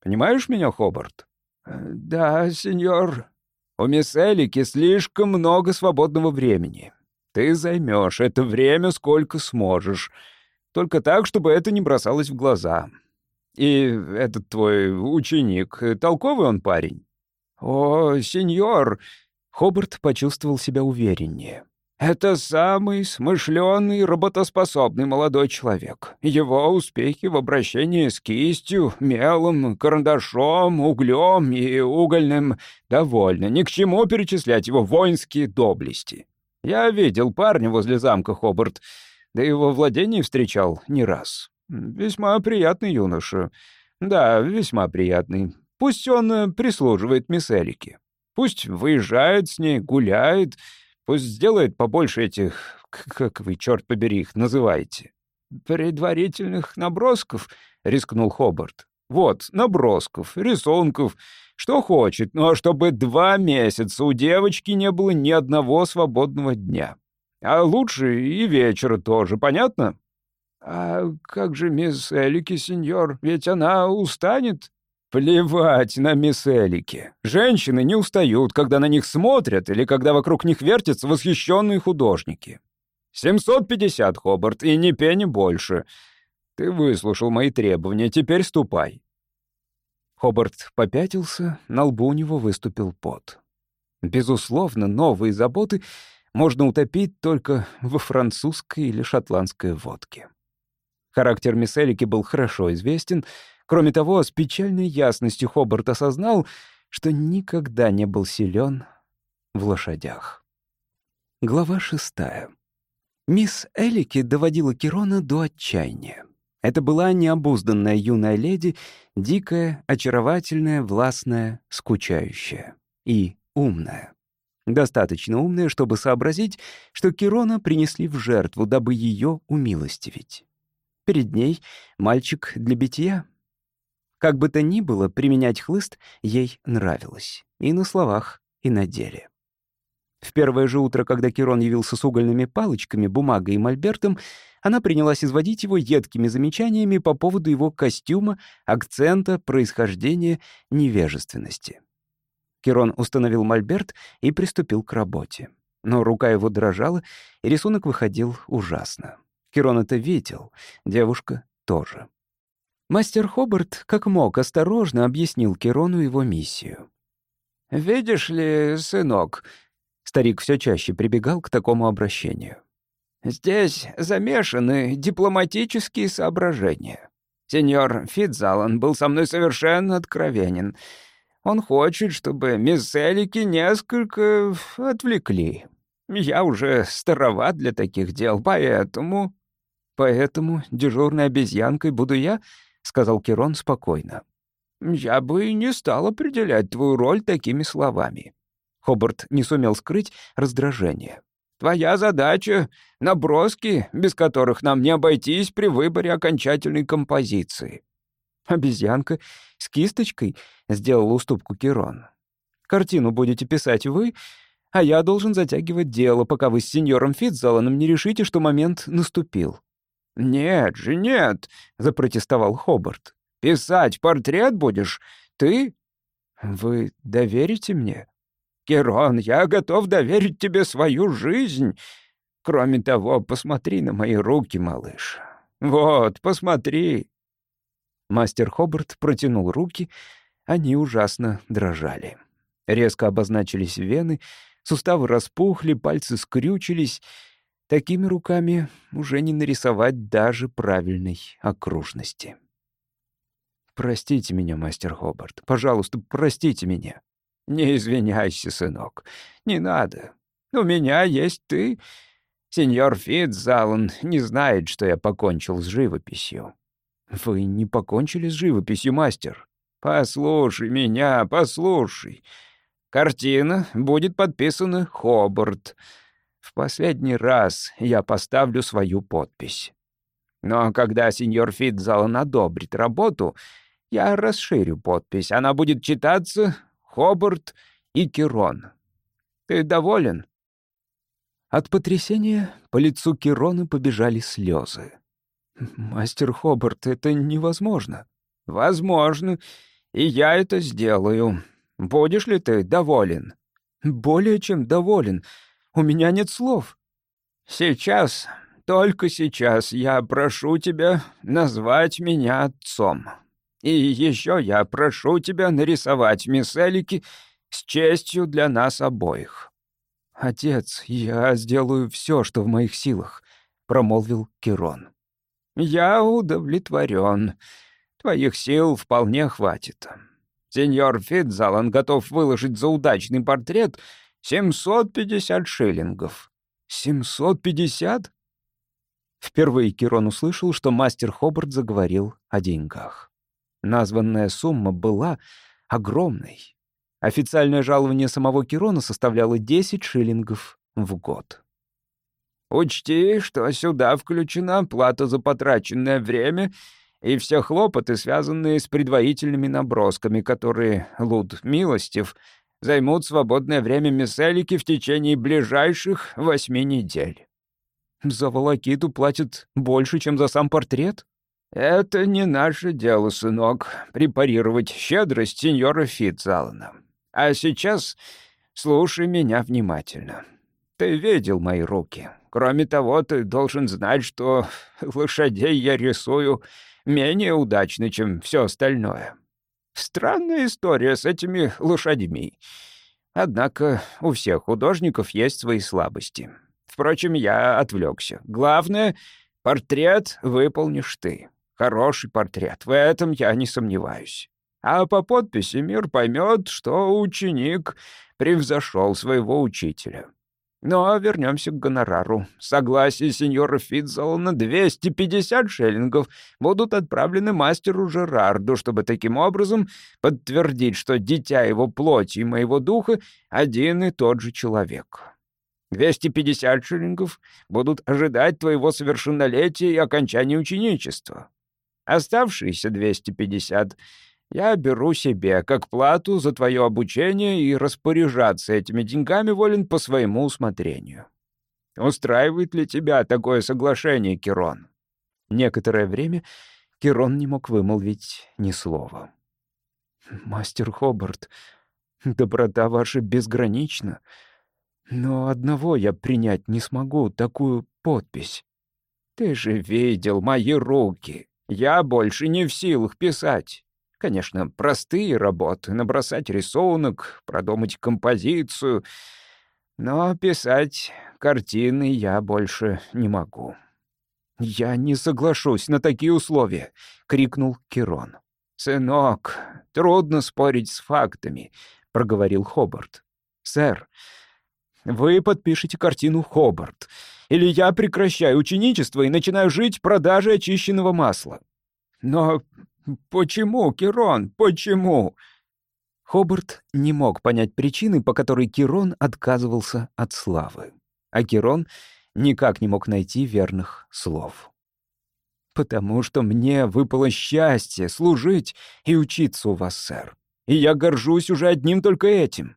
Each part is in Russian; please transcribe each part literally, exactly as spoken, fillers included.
Понимаешь меня, Хобарт?» «Э, «Да, сеньор». «У мисс Элики слишком много свободного времени. Ты займешь это время сколько сможешь. Только так, чтобы это не бросалось в глаза. И этот твой ученик, толковый он парень?» «О, сеньор!» Хобарт почувствовал себя увереннее. «Это самый смышленый, работоспособный молодой человек. Его успехи в обращении с кистью, мелом, карандашом, углем и угольным довольно. Ни к чему перечислять его воинские доблести. Я видел парня возле замка, Хобарт, да и во владении встречал не раз. Весьма приятный юноша. Да, весьма приятный. Пусть он э, прислуживает мисс Элике. Пусть выезжает с ней, гуляет. Пусть сделает побольше этих... Как вы, черт побери, их называете?» «Предварительных набросков», — рискнул Хобарт. «Вот, набросков, рисунков, что хочет, но чтобы два месяца у девочки не было ни одного свободного дня. А лучше и вечера тоже, понятно?» «А как же мисс Элики, сеньор? Ведь она устанет». «Плевать на мисс Элики. Женщины не устают, когда на них смотрят или когда вокруг них вертятся восхищенные художники. семьсот пятьдесят, Хобарт, и ни пени больше. Ты выслушал мои требования, теперь ступай». Хобарт попятился, на лбу у него выступил пот. Безусловно, новые заботы можно утопить только во французской или шотландской водке. Характер мисс Элики был хорошо известен. Кроме того, с печальной ясностью Хобарт осознал, что никогда не был силен в лошадях. Глава шестая. Мисс Элики доводила Кирона до отчаяния. Это была необузданная юная леди, дикая, очаровательная, властная, скучающая и умная. Достаточно умная, чтобы сообразить, что Кирона принесли в жертву, дабы ее умилостивить. Перед ней мальчик для битья. Как бы то ни было, применять хлыст ей нравилось. И на словах, и на деле. В первое же утро, когда Кирон явился с угольными палочками, бумагой и мольбертом, она принялась изводить его едкими замечаниями по поводу его костюма, акцента, происхождения, невежественности. Кирон установил мольберт и приступил к работе. Но рука его дрожала, и рисунок выходил ужасно. Кирон это видел, девушка тоже. Мастер Хобарт, как мог, осторожно объяснил Кирону его миссию. «Видишь ли, сынок...» Старик все чаще прибегал к такому обращению. «Здесь замешаны дипломатические соображения. Сеньор Фитзалан был со мной совершенно откровенен. Он хочет, чтобы мисс Элики несколько отвлекли. Я уже староват для таких дел, поэтому...» «Поэтому дежурной обезьянкой буду я», — сказал Кирон спокойно. «Я бы не стал определять твою роль такими словами». Хобарт не сумел скрыть раздражение. «Твоя задача — наброски, без которых нам не обойтись при выборе окончательной композиции». «Обезьянка с кисточкой», — сделал уступку Кирон. «Картину будете писать вы, а я должен затягивать дело, пока вы с сеньором Фитзаланом не решите, что момент наступил». «Нет же, нет», — запротестовал Хобарт. «Писать портрет будешь ты?» «Вы доверите мне?» «Кирон, я готов доверить тебе свою жизнь. Кроме того, посмотри на мои руки, малыш. Вот, посмотри». Мастер Хобарт протянул руки, они ужасно дрожали. Резко обозначились вены, суставы распухли, пальцы скрючились. Такими руками уже не нарисовать даже правильной окружности. «Простите меня, мастер Хобарт, пожалуйста, простите меня». «Не извиняйся, сынок, не надо. У меня есть ты. Сеньор Фитзалан не знает, что я покончил с живописью». «Вы не покончили с живописью, мастер?» «Послушай меня, послушай. Картина будет подписана Хобарт. В последний раз я поставлю свою подпись. Но когда сеньор Фитзалан одобрит работу, я расширю подпись. Она будет читаться Хобарт и Кирон. Ты доволен?» От потрясения по лицу Кирона побежали слезы. «Мастер Хобарт, это невозможно». «Возможно. И я это сделаю. Будешь ли ты доволен?» «Более чем доволен. У меня нет слов». «Сейчас, только сейчас я прошу тебя назвать меня отцом. И еще я прошу тебя нарисовать мисс Элики с честью для нас обоих». «Отец, я сделаю все, что в моих силах», — промолвил Кирон. «Я удовлетворен. Твоих сил вполне хватит. Сеньор Фитцалан готов выложить за удачный портрет семьсот пятьдесят шиллингов». «Семьсот пятьдесят?» Впервые Кирон услышал, что мастер Хобарт заговорил о деньгах. Названная сумма была огромной. Официальное жалование самого Кирона составляло десять шиллингов в год. «Учти, что сюда включена плата за потраченное время и все хлопоты, связанные с предварительными набросками, которые Луд Милостив займут свободное время мисс Элики в течение ближайших восьми недель». «За волокиту платят больше, чем за сам портрет?» «Это не наше дело, сынок, препарировать щедрость сеньора Фитцалана. А сейчас слушай меня внимательно. Ты видел мои руки. Кроме того, ты должен знать, что лошадей я рисую менее удачно, чем все остальное. Странная история с этими лошадьми. Однако у всех художников есть свои слабости. Впрочем, я отвлекся. Главное, портрет выполнишь ты. Хороший портрет, в этом я не сомневаюсь. А по подписи мир поймет, что ученик превзошел своего учителя. Но вернемся к гонорару. Согласие сеньора Фитцалана двести пятьдесят шиллингов будут отправлены мастеру Жерарду, чтобы таким образом подтвердить, что дитя его плоти и моего духа один и тот же человек. двести пятьдесят шиллингов будут ожидать твоего совершеннолетия и окончания ученичества. Оставшиеся двести пятьдесят я беру себе как плату за твое обучение и распоряжаться этими деньгами волен по своему усмотрению. Устраивает ли тебя такое соглашение, Кирон?» Некоторое время Кирон не мог вымолвить ни слова. «Мастер Хобарт, доброта ваша безгранична, но одного я принять не смогу, такую подпись». «Ты же видел мои руки. Я больше не в силах писать. Конечно, простые работы, набросать рисунок, продумать композицию, но писать картины я больше не могу». «Я не соглашусь на такие условия», — крикнул Кирон. «Сынок, трудно спорить с фактами», — проговорил Хобарт. «Сэр, вы подпишете картину «Хобарт», или я прекращаю ученичество и начинаю жить продажей очищенного масла». «Но почему, Кирон, почему?» Хобарт не мог понять причины, по которой Кирон отказывался от славы. А Кирон никак не мог найти верных слов. «Потому что мне выпало счастье служить и учиться у вас, сэр. И я горжусь уже одним только этим».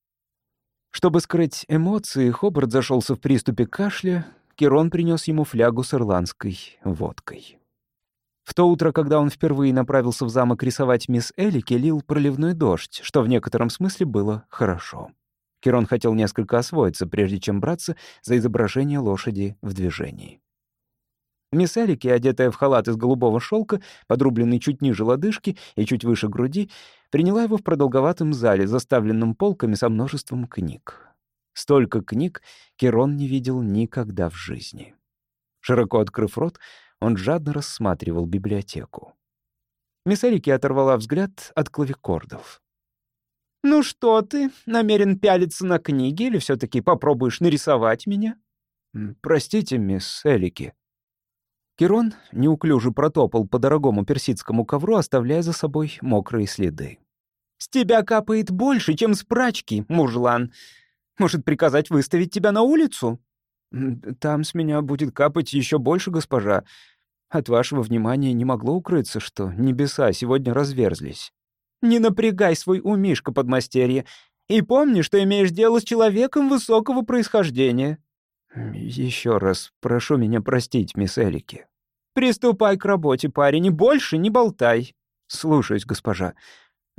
Чтобы скрыть эмоции, Хобарт зашелся в приступе кашля. Кирон принес ему флягу с ирландской водкой. В то утро, когда он впервые направился в замок рисовать мисс Элики, лил проливной дождь, что в некотором смысле было хорошо. Кирон хотел несколько освоиться, прежде чем браться за изображение лошади в движении. Мисс Элики, одетая в халат из голубого шелка, подрубленный чуть ниже лодыжки и чуть выше груди, приняла его в продолговатом зале, заставленном полками со множеством книг. Столько книг Кирон не видел никогда в жизни. Широко открыв рот, он жадно рассматривал библиотеку. Мисс Элики оторвала взгляд от клавикордов. «Ну что ты, намерен пялиться на книги или все-таки попробуешь нарисовать меня?» «Простите, мисс Элики». Кирон неуклюже протопал по дорогому персидскому ковру, оставляя за собой мокрые следы. «С тебя капает больше, чем с прачки, мужлан. Может, приказать выставить тебя на улицу?» «Там с меня будет капать еще больше, госпожа. От вашего внимания не могло укрыться, что небеса сегодня разверзлись». «Не напрягай свой умишко, подмастерье, и помни, что имеешь дело с человеком высокого происхождения». «Еще раз прошу меня простить, мисс Элики». «Приступай к работе, парень, и больше не болтай». «Слушаюсь, госпожа.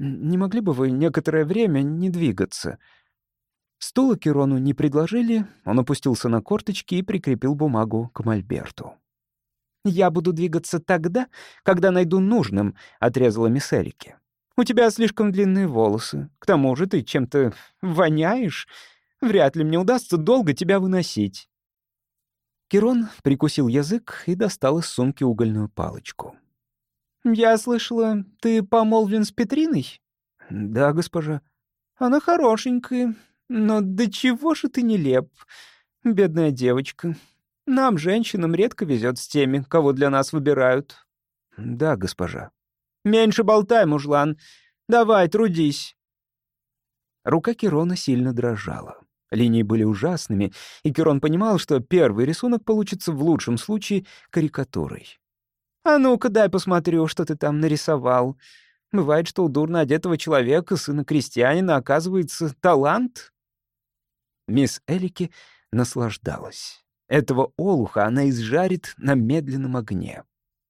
Не могли бы вы некоторое время не двигаться?» Стула Кирону не предложили, он опустился на корточки и прикрепил бумагу к мольберту. «Я буду двигаться тогда, когда найду нужным», — отрезала мисс Элики. «У тебя слишком длинные волосы. К тому же ты чем-то воняешь. Вряд ли мне удастся долго тебя выносить». Кирон прикусил язык и достал из сумки угольную палочку. «Я слышала, ты помолвлен с Петриной?» «Да, госпожа». «Она хорошенькая, но до чего же ты нелеп, бедная девочка. Нам, женщинам, редко везет с теми, кого для нас выбирают». «Да, госпожа». «Меньше болтай, мужлан. Давай, трудись». Рука Кирона сильно дрожала. Линии были ужасными, и Кирон понимал, что первый рисунок получится в лучшем случае карикатурой. «А ну-ка, дай посмотрю, что ты там нарисовал. Бывает, что у дурно одетого человека, сына крестьянина, оказывается талант». Мисс Элики наслаждалась. Этого олуха она изжарит на медленном огне.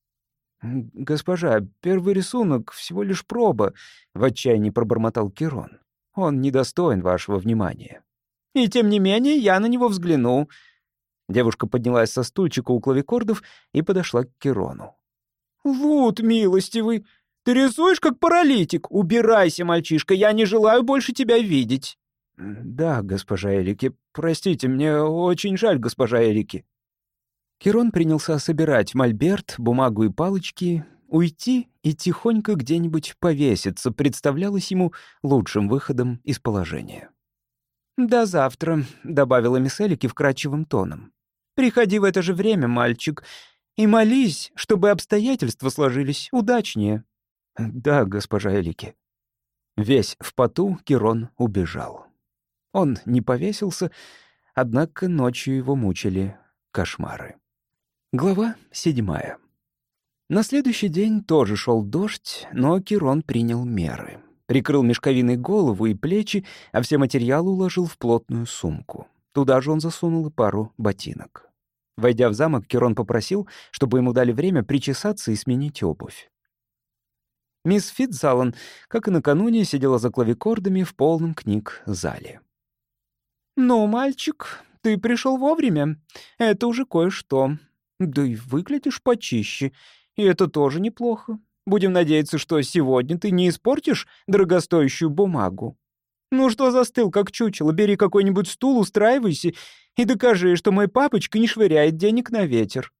«Госпожа, первый рисунок — всего лишь проба», — в отчаянии пробормотал Кирон. «Он недостоин вашего внимания». «И тем не менее я на него взгляну». Девушка поднялась со стульчика у клавикордов и подошла к Кирону. «Вот, милостивый, ты рисуешь как паралитик. Убирайся, мальчишка, я не желаю больше тебя видеть». «Да, госпожа Элики, простите, мне очень жаль, госпожа Элики». Кирон принялся собирать мольберт, бумагу и палочки. Уйти и тихонько где-нибудь повеситься представлялось ему лучшим выходом из положения. «До завтра», — добавила мисс Элики вкрадчивым тоном. «Приходи в это же время, мальчик, и молись, чтобы обстоятельства сложились удачнее». «Да, госпожа Элики». Весь в поту Кирон убежал. Он не повесился, однако ночью его мучили кошмары. Глава седьмая. На следующий день тоже шел дождь, но Кирон принял меры. Прикрыл мешковиной голову и плечи, а все материалы уложил в плотную сумку. Туда же он засунул и пару ботинок. Войдя в замок, Кирон попросил, чтобы ему дали время причесаться и сменить обувь. Мисс Фитзалан, как и накануне, сидела за клавикордами в полном книг-зале. «Ну, мальчик, ты пришел вовремя. Это уже кое-что. Да и выглядишь почище, и это тоже неплохо. Будем надеяться, что сегодня ты не испортишь дорогостоящую бумагу. Ну что застыл, как чучело? Бери какой-нибудь стул, устраивайся и докажи, что мой папочка не швыряет денег на ветер».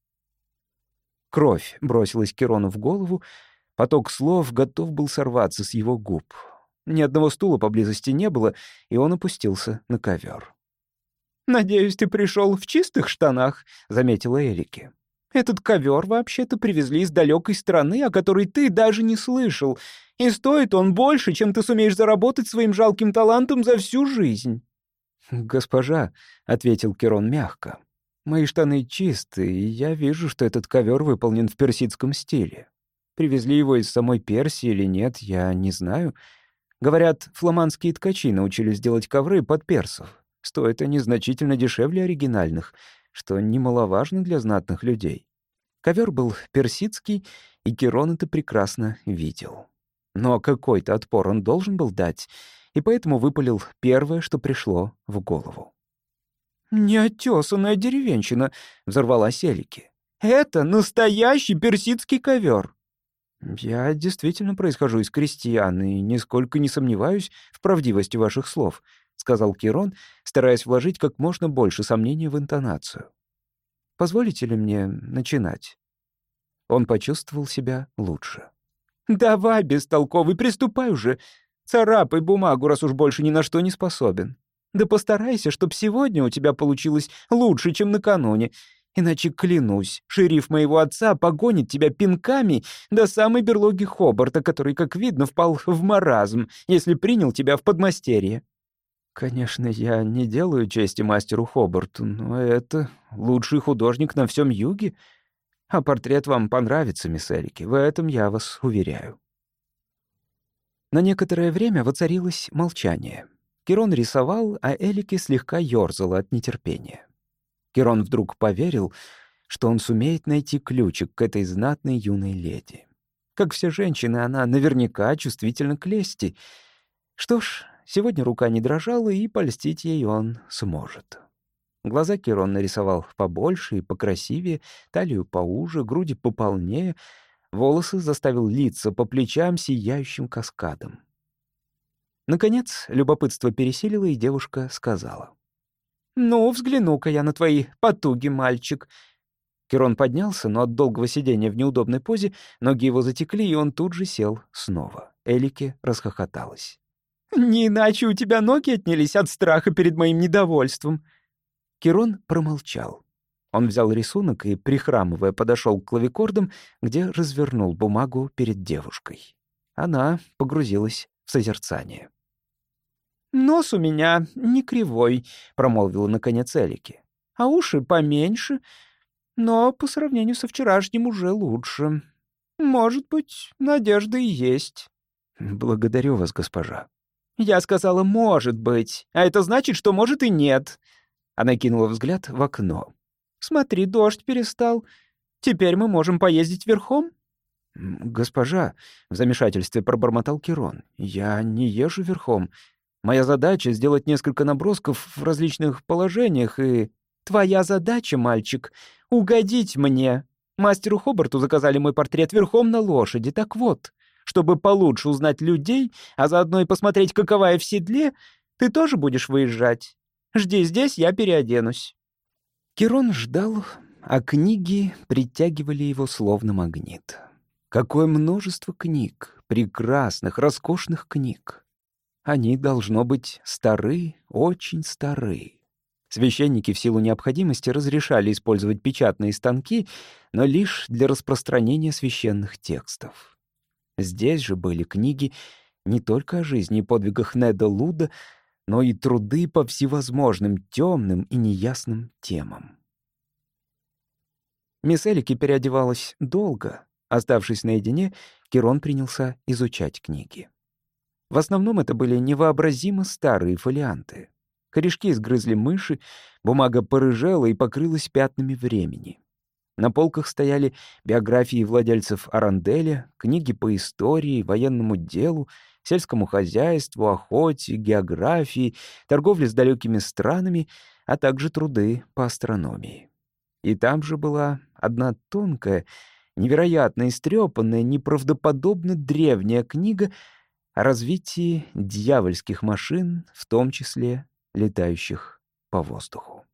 Кровь бросилась Кирону в голову, поток слов готов был сорваться с его губ. Ни одного стула поблизости не было, и он опустился на ковер. «Надеюсь, ты пришел в чистых штанах», — заметила Элики. «Этот ковер вообще-то привезли из далекой страны, о которой ты даже не слышал, и стоит он больше, чем ты сумеешь заработать своим жалким талантом за всю жизнь». «Госпожа», — ответил Кирон мягко, — «мои штаны чистые, и я вижу, что этот ковер выполнен в персидском стиле. Привезли его из самой Персии или нет, я не знаю. Говорят, фламандские ткачи научились делать ковры под персов. Стоят они значительно дешевле оригинальных, что немаловажно для знатных людей. Ковер был персидский, и Кирон это прекрасно видел. Но какой-то отпор он должен был дать, и поэтому выпалил первое, что пришло в голову. «Неотесанная деревенщина», — взорвалась Элики. «Это настоящий персидский ковер». «Я действительно происхожу из крестьян и нисколько не сомневаюсь в правдивости ваших слов», — сказал Кирон, стараясь вложить как можно больше сомнений в интонацию. «Позволите ли мне начинать?» Он почувствовал себя лучше. «Давай, бестолковый, приступай уже. Царапай бумагу, раз уж больше ни на что не способен. Да постарайся, чтоб сегодня у тебя получилось лучше, чем накануне. Иначе, клянусь, шериф моего отца погонит тебя пинками до самой берлоги Хобарта, который, как видно, впал в маразм, если принял тебя в подмастерье». «Конечно, я не делаю чести мастеру Хобарту, но это лучший художник на всем юге. А портрет вам понравится, мисс Элики, в этом я вас уверяю». На некоторое время воцарилось молчание. Кирон рисовал, а Элики слегка ёрзала от нетерпения. Кирон вдруг поверил, что он сумеет найти ключик к этой знатной юной леди. Как все женщины, она наверняка чувствительна к лести. Что ж, сегодня рука не дрожала, и польстить ей он сможет. Глаза Кирон нарисовал побольше и покрасивее, талию поуже, груди пополнее, волосы заставил литься по плечам сияющим каскадом. Наконец, любопытство пересилило, и девушка сказала: «Ну, взгляну-ка я на твои потуги, мальчик». Кирон поднялся, но от долгого сидения в неудобной позе ноги его затекли, и он тут же сел снова. Элике расхохоталась. «Не иначе у тебя ноги отнялись от страха перед моим недовольством». Кирон промолчал. Он взял рисунок и, прихрамывая, подошел к клавикордам, где развернул бумагу перед девушкой. Она погрузилась в созерцание. «Нос у меня не кривой», — промолвила наконец Элике. «А уши поменьше, но по сравнению со вчерашним уже лучше. Может быть, надежда и есть». «Благодарю вас, госпожа». «Я сказала, может быть, а это значит, что может и нет». Она кинула взгляд в окно. «Смотри, дождь перестал. Теперь мы можем поездить верхом?» «Госпожа», — в замешательстве пробормотал Кирон, — «я не езжу верхом. Моя задача — сделать несколько набросков в различных положениях и...» «Твоя задача, мальчик, угодить мне. Мастеру Хобарту заказали мой портрет верхом на лошади. Так вот, чтобы получше узнать людей, а заодно и посмотреть, какова я в седле, ты тоже будешь выезжать. Жди здесь, я переоденусь». Кирон ждал, а книги притягивали его словно магнит. Какое множество книг, прекрасных, роскошных книг. Они, должно быть, стары, очень стары. Священники в силу необходимости разрешали использовать печатные станки, но лишь для распространения священных текстов. Здесь же были книги не только о жизни и подвигах Неда Луда, но и труды по всевозможным темным и неясным темам. Мисс Элике переодевалась долго. Оставшись наедине, Кирон принялся изучать книги. В основном это были невообразимо старые фолианты. Корешки изгрызли мыши, бумага порыжела и покрылась пятнами времени. На полках стояли биографии владельцев Аранделя, книги по истории, военному делу, сельскому хозяйству, охоте, географии, торговле с далекими странами, а также труды по астрономии. И там же была одна тонкая, невероятно истрепанная, неправдоподобно древняя книга о развитии дьявольских машин, в том числе летающих по воздуху.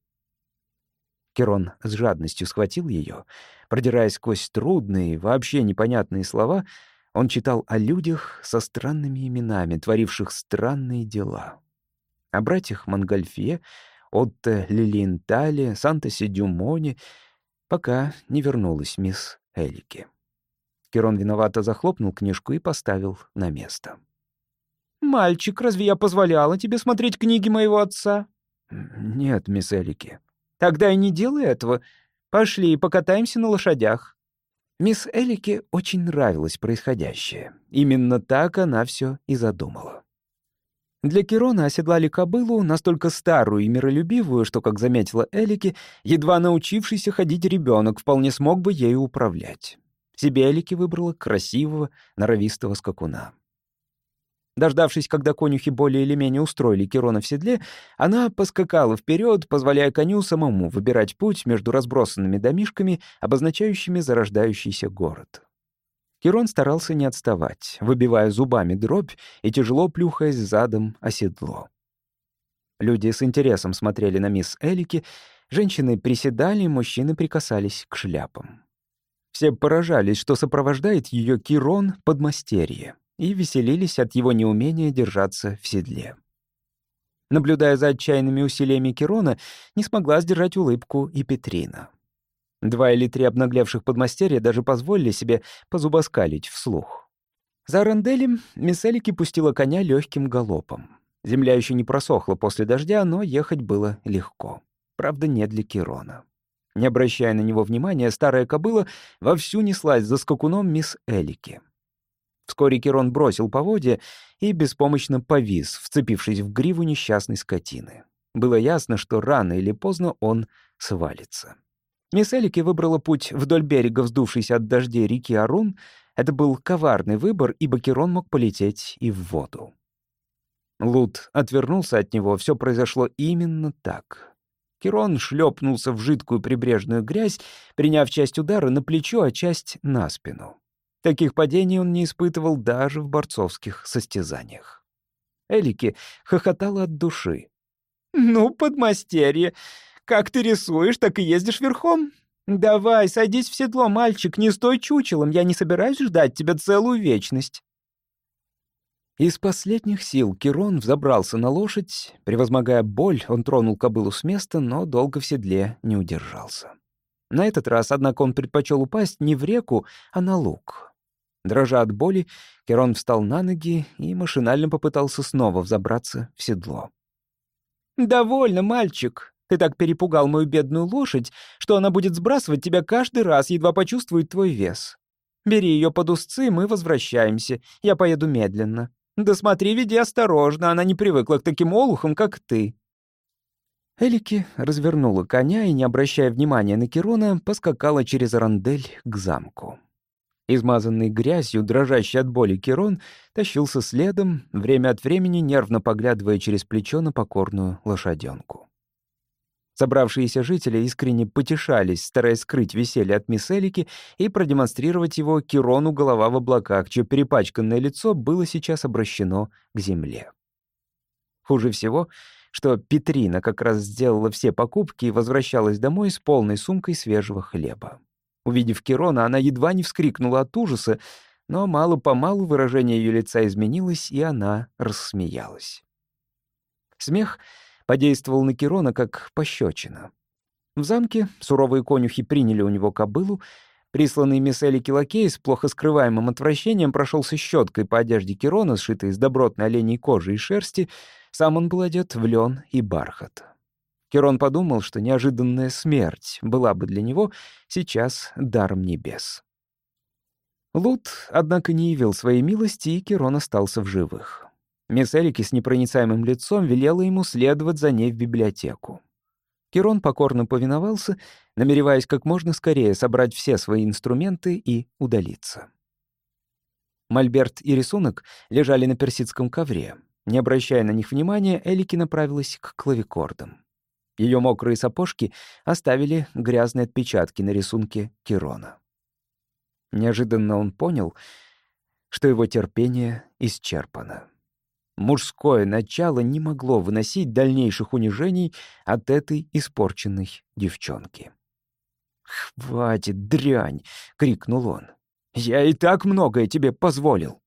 Кирон с жадностью схватил ее. Продираясь сквозь трудные, вообще непонятные слова, он читал о людях со странными именами, творивших странные дела. О братьях Монгольфье, Отто Лилиентале, Сантосе Дюмоне, пока не вернулась мисс Элике. Кирон виновато захлопнул книжку и поставил на место. «Мальчик, разве я позволяла тебе смотреть книги моего отца?» «Нет, мисс Элике». «Тогда и не делай этого. Пошли, покатаемся на лошадях». Мисс Элике очень нравилось происходящее. Именно так она все и задумала. Для Кирона оседлали кобылу, настолько старую и миролюбивую, что, как заметила Элике, едва научившийся ходить ребенок вполне смог бы ею управлять. Себе Элике выбрала красивого, норовистого скакуна. Дождавшись, когда конюхи более или менее устроили Кирона в седле, она поскакала вперед, позволяя коню самому выбирать путь между разбросанными домишками, обозначающими зарождающийся город. Кирон старался не отставать, выбивая зубами дробь и тяжело плюхаясь задом о седло. Люди с интересом смотрели на мисс Элике, женщины приседали, мужчины прикасались к шляпам. Все поражались, что сопровождает ее Кирон подмастерье, и веселились от его неумения держаться в седле. Наблюдая за отчаянными усилиями Кирона, не смогла сдержать улыбку и Петрина. Два или три обнаглевших подмастерья даже позволили себе позубоскалить вслух. За Аранделем мисс Элике пустила коня легким галопом. Земля еще не просохла после дождя, но ехать было легко. Правда, не для Кирона. Не обращая на него внимания, старая кобыла вовсю неслась за скакуном мисс Элике. Вскоре Кирон бросил поводья и беспомощно повис, вцепившись в гриву несчастной скотины. Было ясно, что рано или поздно он свалится. Мисс Элике выбрала путь вдоль берега вздувшейся от дождей реки Арун. Это был коварный выбор, ибо Кирон мог полететь и в воду. Лут отвернулся от него, все произошло именно так. Кирон шлепнулся в жидкую прибрежную грязь, приняв часть удара на плечо, а часть — на спину. Таких падений он не испытывал даже в борцовских состязаниях. Элики хохотала от души. «Ну, подмастерье, как ты рисуешь, так и ездишь верхом. Давай, садись в седло, мальчик, не стой чучелом, я не собираюсь ждать тебя целую вечность». Из последних сил Кирон взобрался на лошадь. Превозмогая боль, он тронул кобылу с места, но долго в седле не удержался. На этот раз, однако, он предпочел упасть не в реку, а на луг. Дрожа от боли, Кирон встал на ноги и машинально попытался снова взобраться в седло. «Довольно, мальчик. Ты так перепугал мою бедную лошадь, что она будет сбрасывать тебя каждый раз, едва почувствует твой вес. Бери ее под узцы, мы возвращаемся. Я поеду медленно. Да смотри, веди осторожно, она не привыкла к таким олухам, как ты». Элики развернула коня и, не обращая внимания на Кирона, поскакала через Арандель к замку. Измазанный грязью, дрожащий от боли Кирон тащился следом, время от времени нервно поглядывая через плечо на покорную лошаденку. Собравшиеся жители искренне потешались, стараясь скрыть веселье от мисс Элики и продемонстрировать его Кирону голова в облаках, чье перепачканное лицо было сейчас обращено к земле. Хуже всего, что Петрина как раз сделала все покупки и возвращалась домой с полной сумкой свежего хлеба. Увидев Кирона, она едва не вскрикнула от ужаса, но мало-помалу выражение ее лица изменилось, и она рассмеялась. Смех подействовал на Кирона как пощечина. В замке суровые конюхи приняли у него кобылу. Присланный мисс Элики лакей с плохо скрываемым отвращением прошелся щеткой по одежде Кирона, сшитой из добротной оленей кожи и шерсти. Сам он был одет в лен и бархат. Кирон подумал, что неожиданная смерть была бы для него сейчас даром небес. Лут, однако, не явил своей милости, и Кирон остался в живых. Мисс Элики с непроницаемым лицом велела ему следовать за ней в библиотеку. Кирон покорно повиновался, намереваясь как можно скорее собрать все свои инструменты и удалиться. Мольберт и рисунок лежали на персидском ковре. Не обращая на них внимания, Элики направилась к клавикордам. Ее мокрые сапожки оставили грязные отпечатки на рисунке Кирона. Неожиданно он понял, что его терпение исчерпано. Мужское начало не могло выносить дальнейших унижений от этой испорченной девчонки. «Хватит, дрянь!» — крикнул он. «Я и так многое тебе позволил!»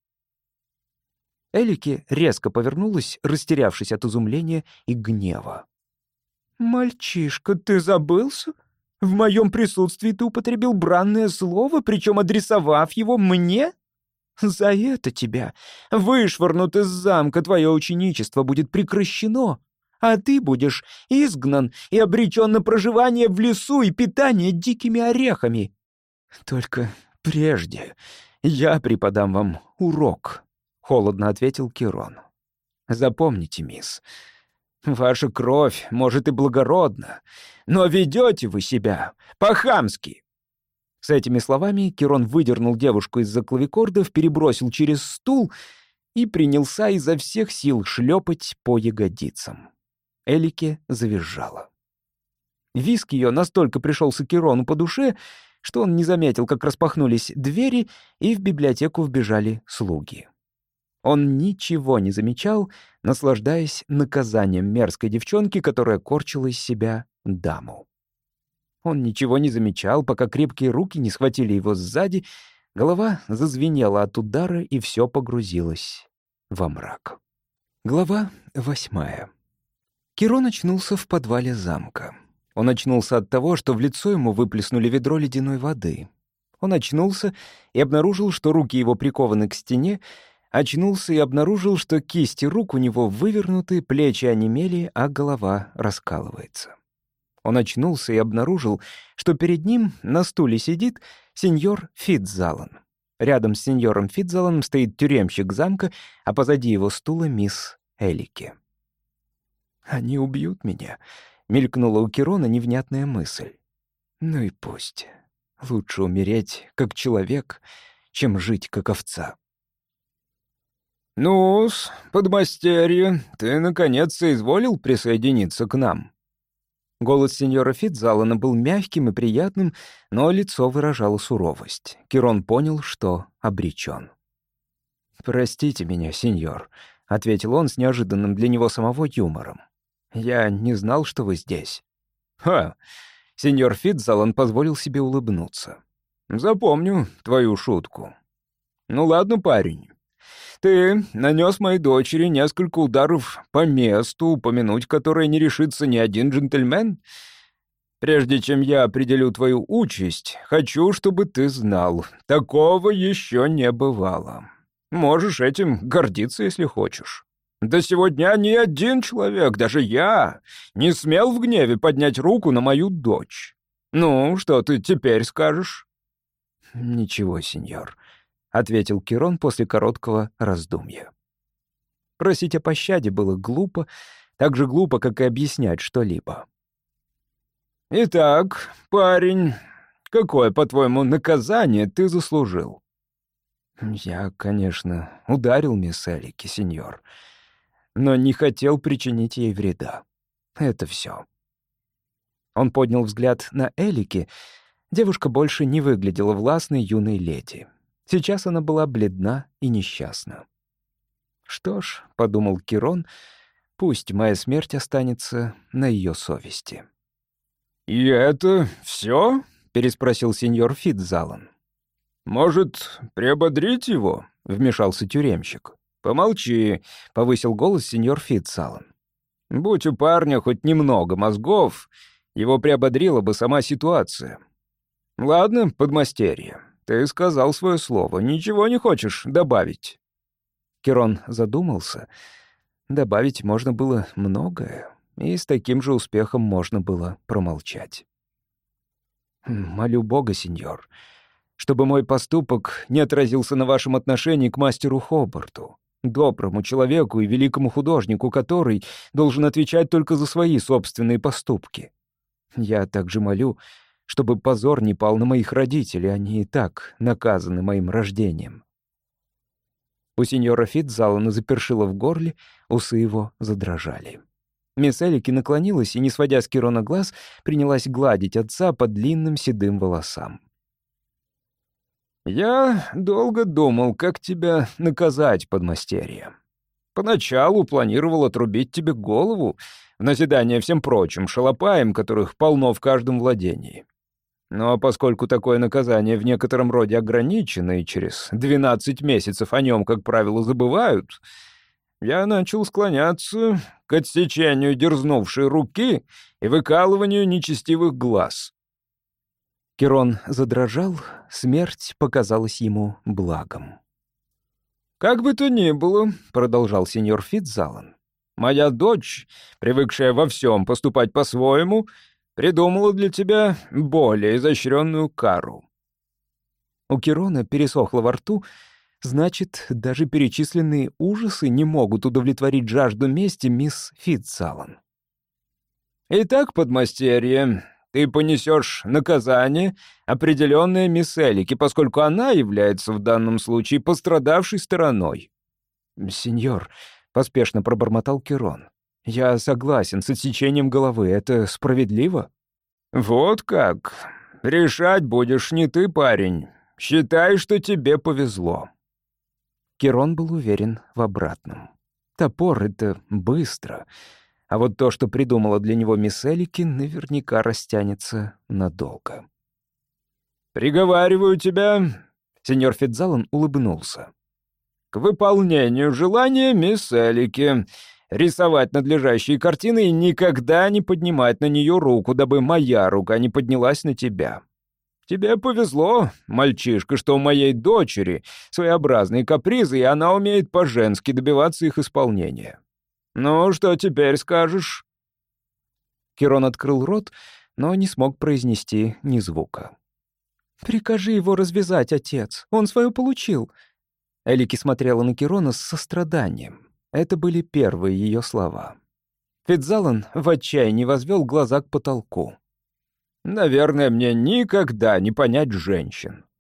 Элики резко повернулась, растерявшись от изумления и гнева. «Мальчишка, ты забылся? В моем присутствии ты употребил бранное слово, причем адресовав его мне? За это тебя вышвырнут из замка, твое ученичество будет прекращено, а ты будешь изгнан и обречен на проживание в лесу и питание дикими орехами. Только прежде я преподам вам урок», — холодно ответил Кирон. «Запомните, мисс, ваша кровь, может, и благородна, но ведете вы себя по-хамски». С этими словами Кирон выдернул девушку из-за клавикордов, перебросил через стул и принялся изо всех сил шлепать по ягодицам. Элике завизжала. Визг ее настолько пришелся Кирону по душе, что он не заметил, как распахнулись двери, и в библиотеку вбежали слуги. Он ничего не замечал, наслаждаясь наказанием мерзкой девчонки, которая корчила из себя даму. Он ничего не замечал, пока крепкие руки не схватили его сзади, голова зазвенела от удара, и все погрузилось во мрак. Глава восьмая. Кирон очнулся в подвале замка. Он очнулся от того, что в лицо ему выплеснули ведро ледяной воды. Он очнулся и обнаружил, что руки его прикованы к стене, очнулся и обнаружил, что кисти рук у него вывернуты, плечи онемели, а голова раскалывается. Он очнулся и обнаружил, что перед ним на стуле сидит сеньор Фитзалан. Рядом с сеньором Фитзаланом стоит тюремщик замка, а позади его стула мисс Элики. «Они убьют меня», — мелькнула у Кирона невнятная мысль. «Ну и пусть. Лучше умереть как человек, чем жить как овца. «Ну-с, подмастерье, ты, наконец, соизволил присоединиться к нам?» Голос сеньора Фитзалана был мягким и приятным, но лицо выражало суровость. Кирон понял, что обречен. «Простите меня, сеньор», — ответил он с неожиданным для него самого юмором. «Я не знал, что вы здесь». «Ха!» — сеньор Фитзалан позволил себе улыбнуться. «Запомню твою шутку. Ну ладно, парень. Ты нанес моей дочери несколько ударов по месту, упомянуть которое не решится ни один джентльмен. Прежде чем я определю твою участь, хочу, чтобы ты знал, такого еще не бывало. Можешь этим гордиться, если хочешь. До сего дня ни один человек, даже я, не смел в гневе поднять руку на мою дочь. Ну, что ты теперь скажешь?» «Ничего, сеньор», — ответил Кирон после короткого раздумья. Просить о пощаде было глупо, так же глупо, как и объяснять что-либо. «Итак, парень, какое, по-твоему, наказание ты заслужил?» «Я, конечно, ударил мисс Элики, сеньор, но не хотел причинить ей вреда. Это все». Он поднял взгляд на Элики. Девушка больше не выглядела властной юной леди. Сейчас она была бледна и несчастна. «Что ж», — подумал Кирон, — «пусть моя смерть останется на ее совести». «И это все?» — переспросил сеньор Фитзалан. «Может, приободрить его?» — вмешался тюремщик. «Помолчи», — повысил голос сеньор Фитзалан. «Будь у парня хоть немного мозгов, его приободрила бы сама ситуация. Ладно, подмастерье, ты сказал свое слово, ничего не хочешь добавить?» Кирон задумался. Добавить можно было многое, и с таким же успехом можно было промолчать. «Молю Бога, сеньор, чтобы мой поступок не отразился на вашем отношении к мастеру Хобарту, доброму человеку и великому художнику, который должен отвечать только за свои собственные поступки. Я также молю, чтобы позор не пал на моих родителей, они и так наказаны моим рождением». У сеньора Фитзалана запершило в горле, усы его задрожали. Мисс Элики наклонилась и, не сводя с Кирона глаз, принялась гладить отца по длинным седым волосам. «Я долго думал, как тебя наказать, подмастерье. Поначалу планировал отрубить тебе голову, в назидание всем прочим шалопаям, которых полно в каждом владении. Но поскольку такое наказание в некотором роде ограничено, и через двенадцать месяцев о нем, как правило, забывают, я начал склоняться к отсечению дерзнувшей руки и выкалыванию нечестивых глаз». Кирон задрожал, смерть показалась ему благом. «Как бы то ни было», — продолжал сеньор Фитзалан, «моя дочь, привыкшая во всем поступать по-своему, придумала для тебя более изощренную кару». У Кирона пересохло во рту. Значит, даже перечисленные ужасы не могут удовлетворить жажду мести мисс Фитзалан. «Итак, подмастерье, ты понесешь наказание, определенное мисс Элики, поскольку она является в данном случае пострадавшей стороной». «Сеньор», — поспешно пробормотал Кирон, — «я согласен с отсечением головы. Это справедливо?» «Вот как. Решать будешь не ты, парень. Считай, что тебе повезло». Кирон был уверен в обратном. Топор — это быстро, а вот то, что придумала для него мисс Элики, наверняка растянется надолго. «Приговариваю тебя», — сеньор Фитзалан улыбнулся, «к выполнению желания мисс Элики рисовать надлежащие картины и никогда не поднимать на нее руку, дабы моя рука не поднялась на тебя. Тебе повезло, мальчишка, что у моей дочери своеобразные капризы, и она умеет по-женски добиваться их исполнения. Ну, что теперь скажешь?» Кирон открыл рот, но не смог произнести ни звука. «Прикажи его развязать, отец. Он свое получил». Элики смотрела на Кирона с состраданием. Это были первые ее слова. Фитзалан в отчаянии возвел глаза к потолку. «Наверное, мне никогда не понять женщин.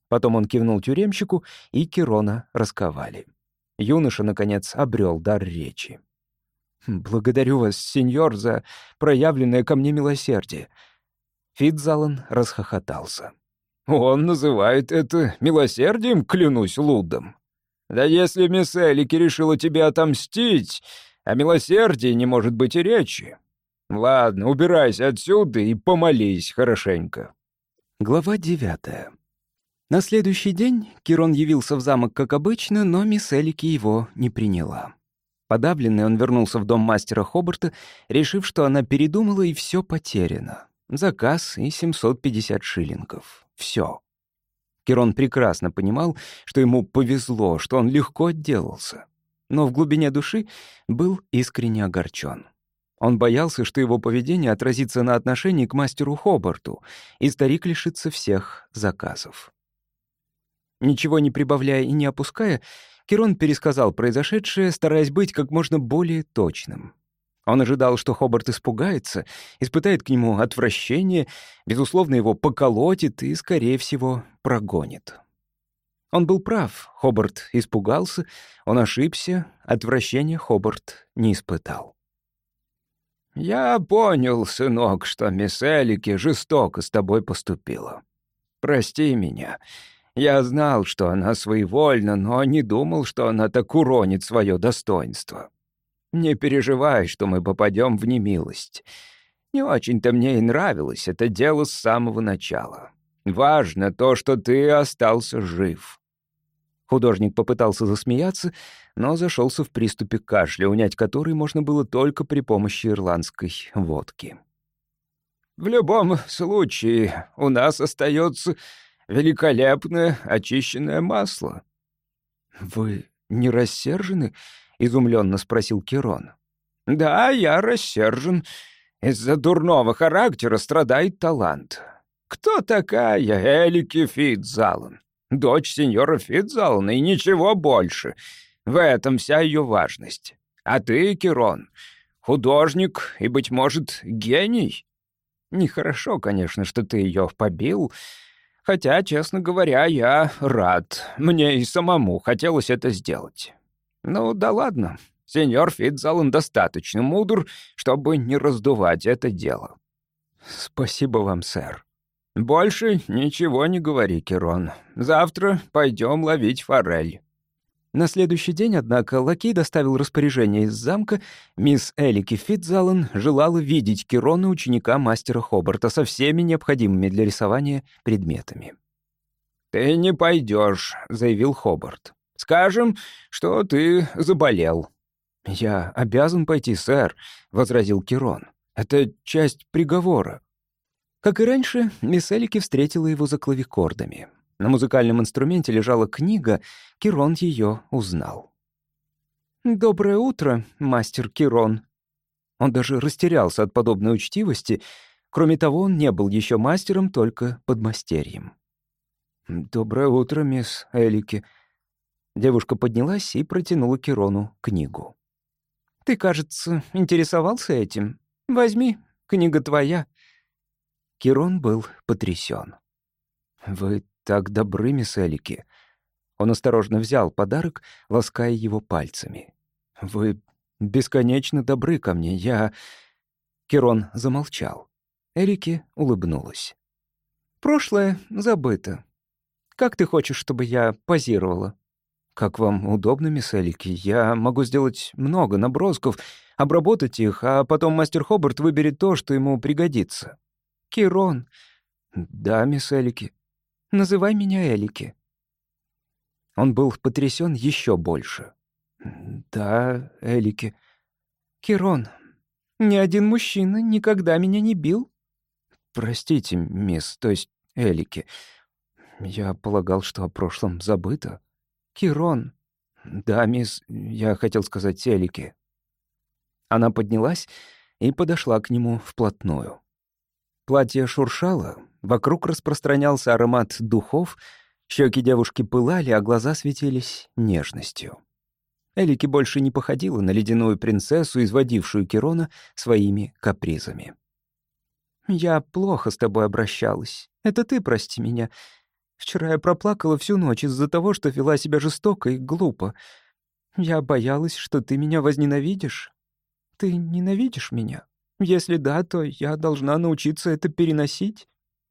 Потом он кивнул тюремщику, и Кирона расковали. Юноша, наконец, обрел дар речи. «Благодарю вас, сеньор, за проявленное ко мне милосердие». Фитзалан расхохотался. «Он называет это милосердием, клянусь Лудом. Да если мисс Элики решила тебе отомстить, о милосердии не может быть и речи. Ладно, убирайся отсюда и помолись хорошенько». Глава девятая. На следующий день Кирон явился в замок, как обычно, но мисс Элики его не приняла. Подавленный, он вернулся в дом мастера Хобарта, решив, что она передумала и все потеряно. Заказ и семьсот пятьдесят шиллингов. Все. Кирон прекрасно понимал, что ему повезло, что он легко отделался. Но в глубине души был искренне огорчен. Он боялся, что его поведение отразится на отношении к мастеру Хобарту, и старик лишится всех заказов. Ничего не прибавляя и не опуская, Кирон пересказал произошедшее, стараясь быть как можно более точным. Он ожидал, что Хобарт испугается, испытает к нему отвращение, безусловно, его поколотит и, скорее всего, прогонит. Он был прав, Хобарт испугался, он ошибся, отвращения Хобарт не испытал. «Я понял, сынок, что мисс Элики жестоко с тобой поступила. Прости меня. Я знал, что она своевольна, но не думал, что она так уронит свое достоинство. Не переживай, что мы попадем в немилость. Не очень-то мне и нравилось это дело с самого начала. Важно то, что ты остался жив». Художник попытался засмеяться, но зашелся в приступе кашля, унять который можно было только при помощи ирландской водки. «В любом случае, у нас остается великолепное очищенное масло». «Вы не рассержены?» — изумленно спросил Кирон. «Да, я рассержен. Из-за дурного характера страдает талант. Кто такая Элики Фитзалан? Дочь сеньора Фитзалана и ничего больше. В этом вся ее важность. А ты, Кирон, художник и, быть может, гений. Нехорошо, конечно, что ты ее побил, хотя, честно говоря, я рад. Мне и самому хотелось это сделать. Ну да ладно, сеньор Фитзалан достаточно мудр, чтобы не раздувать это дело». «Спасибо вам, сэр». «Больше ничего не говори, Кирон. Завтра пойдем ловить форель». На следующий день, однако, лакей доставил распоряжение из замка. Мисс Элики Фитзалан желала видеть Кирона, ученика мастера Хобарта, со всеми необходимыми для рисования предметами. «Ты не пойдешь», — заявил Хобарт. «Скажем, что ты заболел». «Я обязан пойти, сэр», — возразил Кирон. «Это часть приговора». Как и раньше, мисс Элики встретила его за клавикордами. На музыкальном инструменте лежала книга, Кирон ее узнал. «Доброе утро, мастер Кирон». Он даже растерялся от подобной учтивости. Кроме того, он не был еще мастером, только подмастерьем. «Доброе утро, мисс Элики». Девушка поднялась и протянула Кирону книгу. «Ты, кажется, интересовался этим? Возьми, книга твоя». Кирон был потрясен. «Вы так добры, мисс Элики». Он осторожно взял подарок, лаская его пальцами. «Вы бесконечно добры ко мне, я...» Кирон замолчал. Элики улыбнулась. «Прошлое забыто. Как ты хочешь, чтобы я позировала?» «Как вам удобно, мисс Элики. Я могу сделать много набросков, обработать их, а потом мастер Хобарт выберет то, что ему пригодится». «Кирон». «Да, мисс Элики». «Называй меня Элики». Он был потрясен еще больше. «Да, Элики». «Кирон, ни один мужчина никогда меня не бил». «Простите, мисс, то есть Элики. Я полагал, что о прошлом забыто». «Кирон». «Да, мисс, я хотел сказать Элики». Она поднялась и подошла к нему вплотную. Платье шуршало, вокруг распространялся аромат духов, щеки девушки пылали, а глаза светились нежностью. Элики больше не походила на ледяную принцессу, изводившую Кирона своими капризами. «Я плохо с тобой обращалась. Это ты прости меня. Вчера я проплакала всю ночь из-за того, что вела себя жестоко и глупо. Я боялась, что ты меня возненавидишь. Ты ненавидишь меня? Если да, то я должна научиться это переносить».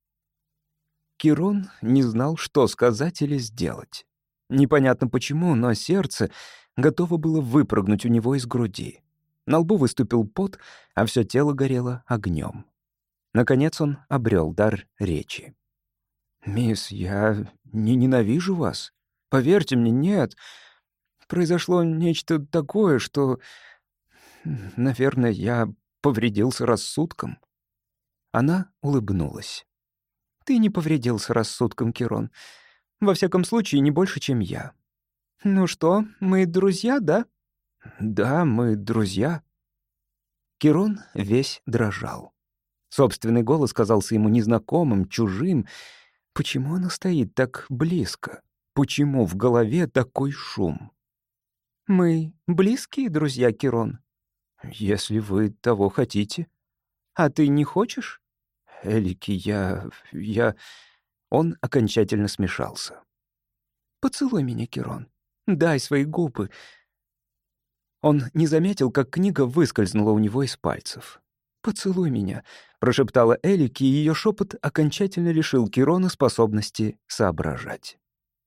Кирон не знал, что сказать или сделать. Непонятно почему, но сердце готово было выпрыгнуть у него из груди. На лбу выступил пот, а все тело горело огнем. Наконец он обрел дар речи. «Мисс, я не ненавижу вас. Поверьте мне, нет. Произошло нечто такое, что, наверное, я повредился рассудком». Она улыбнулась. «Ты не повредился рассудком, Кирон. Во всяком случае, не больше, чем я. Ну что, мы друзья, да?» «Да, мы друзья». Кирон весь дрожал. Собственный голос казался ему незнакомым, чужим. Почему она стоит так близко? Почему в голове такой шум? «Мы близкие друзья, Кирон?» «Если вы того хотите». «А ты не хочешь?» «Элики, я... я...» Он окончательно смешался. «Поцелуй меня, Кирон. Дай свои губы». Он не заметил, как книга выскользнула у него из пальцев. «Поцелуй меня», — прошептала Элики, и ее шепот окончательно лишил Кирона способности соображать.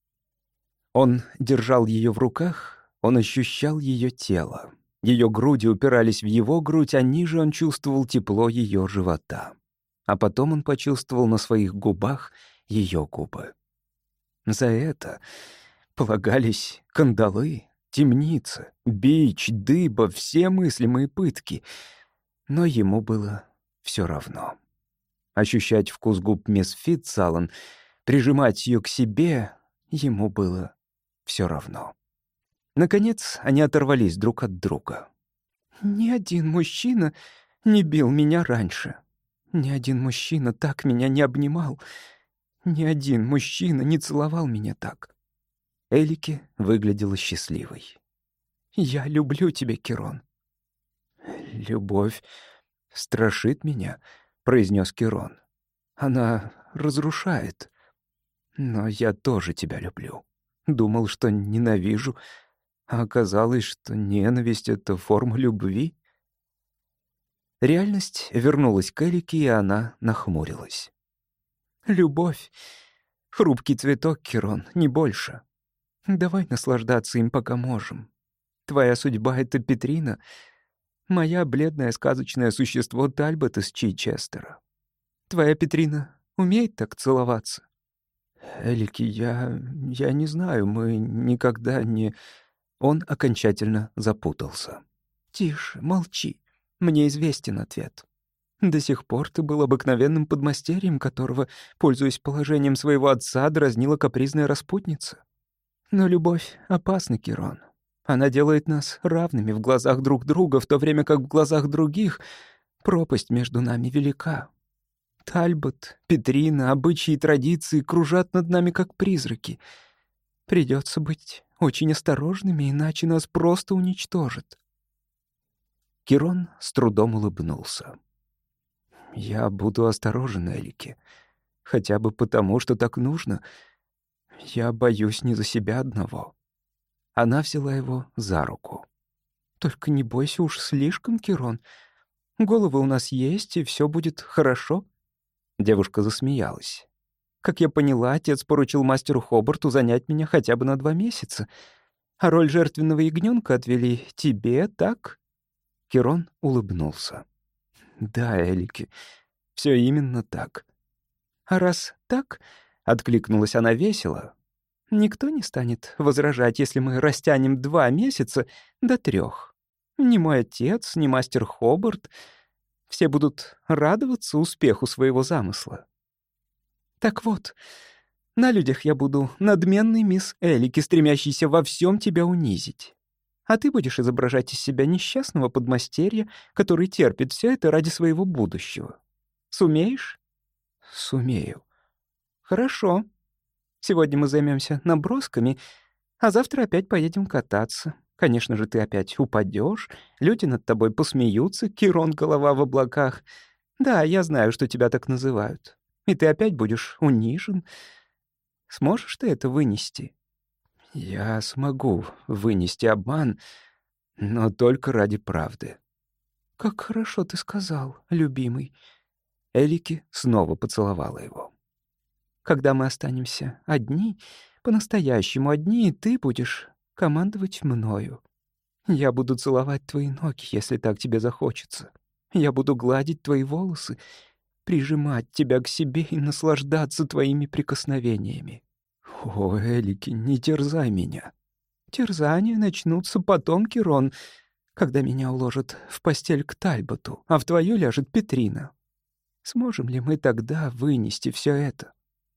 Он держал ее в руках, он ощущал ее тело. Ее груди упирались в его грудь, а ниже он чувствовал тепло ее живота. А потом он почувствовал на своих губах ее губы. За это полагались кандалы, темница, бич, дыба, все мыслимые пытки. Но ему было все равно. Ощущать вкус губ мисс Фитцаллен, прижимать ее к себе, ему было все равно. Наконец, они оторвались друг от друга. «Ни один мужчина не бил меня раньше. Ни один мужчина так меня не обнимал. Ни один мужчина не целовал меня так». Элики выглядела счастливой. «Я люблю тебя, Кирон». «Любовь страшит меня», — произнес Кирон. «Она разрушает. Но я тоже тебя люблю. Думал, что ненавижу, а оказалось, что ненависть — это форма любви». Реальность вернулась к Элике, и она нахмурилась. «Любовь — хрупкий цветок, Кирон, не больше. Давай наслаждаться им, пока можем. Твоя судьба — это Петрина, моя бледное сказочное существо Тальбот из Чичестера. Твоя Петрина умеет так целоваться?» «Элики, я... я не знаю, мы никогда не...» Он окончательно запутался. «Тише, молчи. Мне известен ответ. До сих пор ты был обыкновенным подмастерьем, которого, пользуясь положением своего отца, дразнила капризная распутница. Но любовь опасна, Кирон. Она делает нас равными в глазах друг друга, в то время как в глазах других пропасть между нами велика. Тальбот, Петрина, обычаи и традиции кружат над нами, как призраки. Придется быть очень осторожными, иначе нас просто уничтожат». Кирон с трудом улыбнулся. «Я буду осторожен, Элики. Хотя бы потому, что так нужно. Я боюсь не за себя одного». Она взяла его за руку. «Только не бойся уж слишком, Кирон. Головы у нас есть, и все будет хорошо». Девушка засмеялась. «Как я поняла, отец поручил мастеру Хобарту занять меня хотя бы на два месяца. А роль жертвенного ягнёнка отвели тебе, так?» Кирон улыбнулся. «Да, Элики, все именно так». «А раз так, — откликнулась она весело, — никто не станет возражать, если мы растянем два месяца до трех. Ни мой отец, ни мастер Хобарт. Все будут радоваться успеху своего замысла. Так вот, на людях я буду надменной мисс Элики, стремящейся во всем тебя унизить. А ты будешь изображать из себя несчастного подмастерья, который терпит все это ради своего будущего. Сумеешь?» «Сумею». «Хорошо. Сегодня мы займемся набросками, а завтра опять поедем кататься. Конечно же, ты опять упадешь, люди над тобой посмеются, Кирон, голова в облаках. Да, я знаю, что тебя так называют. И ты опять будешь унижен. Сможешь ты это вынести?» «Я смогу вынести обман, но только ради правды». «Как хорошо ты сказал, любимый». Элики снова поцеловала его. «Когда мы останемся одни, по-настоящему одни, ты будешь командовать мною. Я буду целовать твои ноги, если так тебе захочется. Я буду гладить твои волосы, прижимать тебя к себе и наслаждаться твоими прикосновениями». «О, Элики, не терзай меня». «Терзания начнутся потом, Кирон, когда меня уложат в постель к Тальботу, а в твою ляжет Петрина. Сможем ли мы тогда вынести все это?»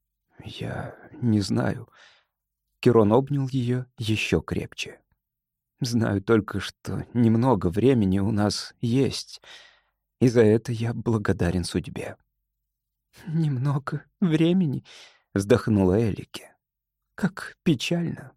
«Я не знаю». Кирон обнял ее еще крепче. «Знаю только, что немного времени у нас есть, и за это я благодарен судьбе». «Немного времени», — вздохнула Элики. «Как печально.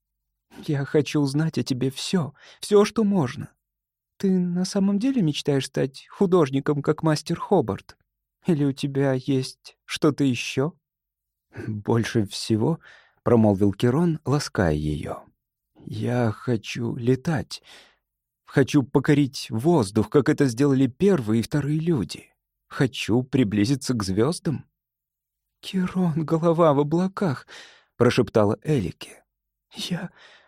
Я хочу узнать о тебе все, все, что можно. Ты на самом деле мечтаешь стать художником, как мастер Хобарт? Или у тебя есть что-то еще?» «Больше всего», — промолвил Кирон, лаская ее, — «я хочу летать. Хочу покорить воздух, как это сделали первые и вторые люди. Хочу приблизиться к звездам». «Кирон, голова в облаках», — прошептала Элики. «Я...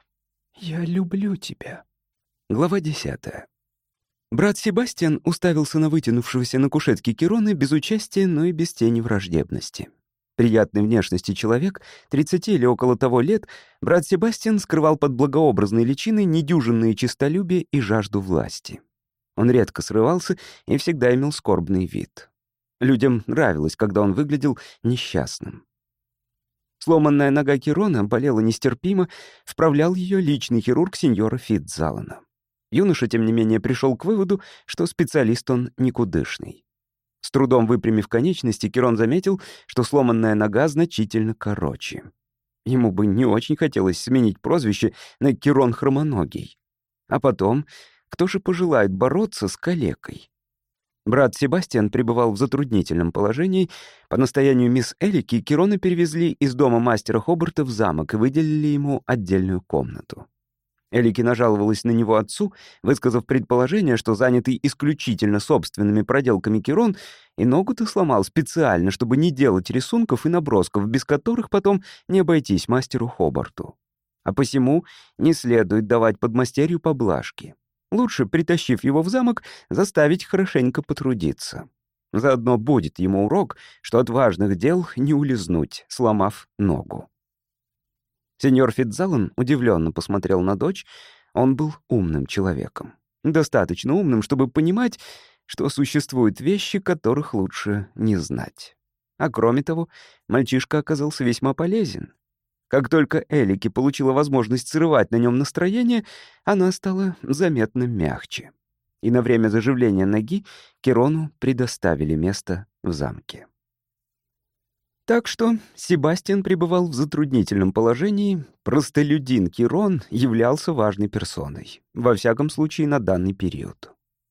я люблю тебя». Глава десятая. Брат Себастьян уставился на вытянувшегося на кушетке Кирона без участия, но и без тени враждебности. Приятной внешности человек, тридцати или около того лет, брат Себастьян скрывал под благообразной личиной недюжинное честолюбие и жажду власти. Он редко срывался и всегда имел скорбный вид. Людям нравилось, когда он выглядел несчастным. Сломанная нога Кирона болела нестерпимо, вправлял ее личный хирург сеньора Фитцзалана. Юноша, тем не менее, пришел к выводу, что специалист он никудышный. С трудом выпрямив конечности, Кирон заметил, что сломанная нога значительно короче. Ему бы не очень хотелось сменить прозвище на Кирон Хромоногий. А потом, кто же пожелает бороться с калекой? Брат Себастьян пребывал в затруднительном положении. По настоянию мисс Элики Кирона перевезли из дома мастера Хобарта в замок и выделили ему отдельную комнату. Элики нажаловалась на него отцу, высказав предположение, что занятый исключительно собственными проделками Кирон и ногу-то сломал специально, чтобы не делать рисунков и набросков, без которых потом не обойтись мастеру Хобарту. А посему не следует давать подмастерью поблажки. Лучше, притащив его в замок, заставить хорошенько потрудиться. Заодно будет ему урок, что от важных дел не улизнуть, сломав ногу. Сеньор Фитцзалан удивленно посмотрел на дочь. Он был умным человеком. Достаточно умным, чтобы понимать, что существуют вещи, которых лучше не знать. А кроме того, мальчишка оказался весьма полезен. Как только Элики получила возможность срывать на нем настроение, она стала заметно мягче. И на время заживления ноги Кирону предоставили место в замке. Так что Себастьян пребывал в затруднительном положении, простолюдин Кирон являлся важной персоной, во всяком случае на данный период.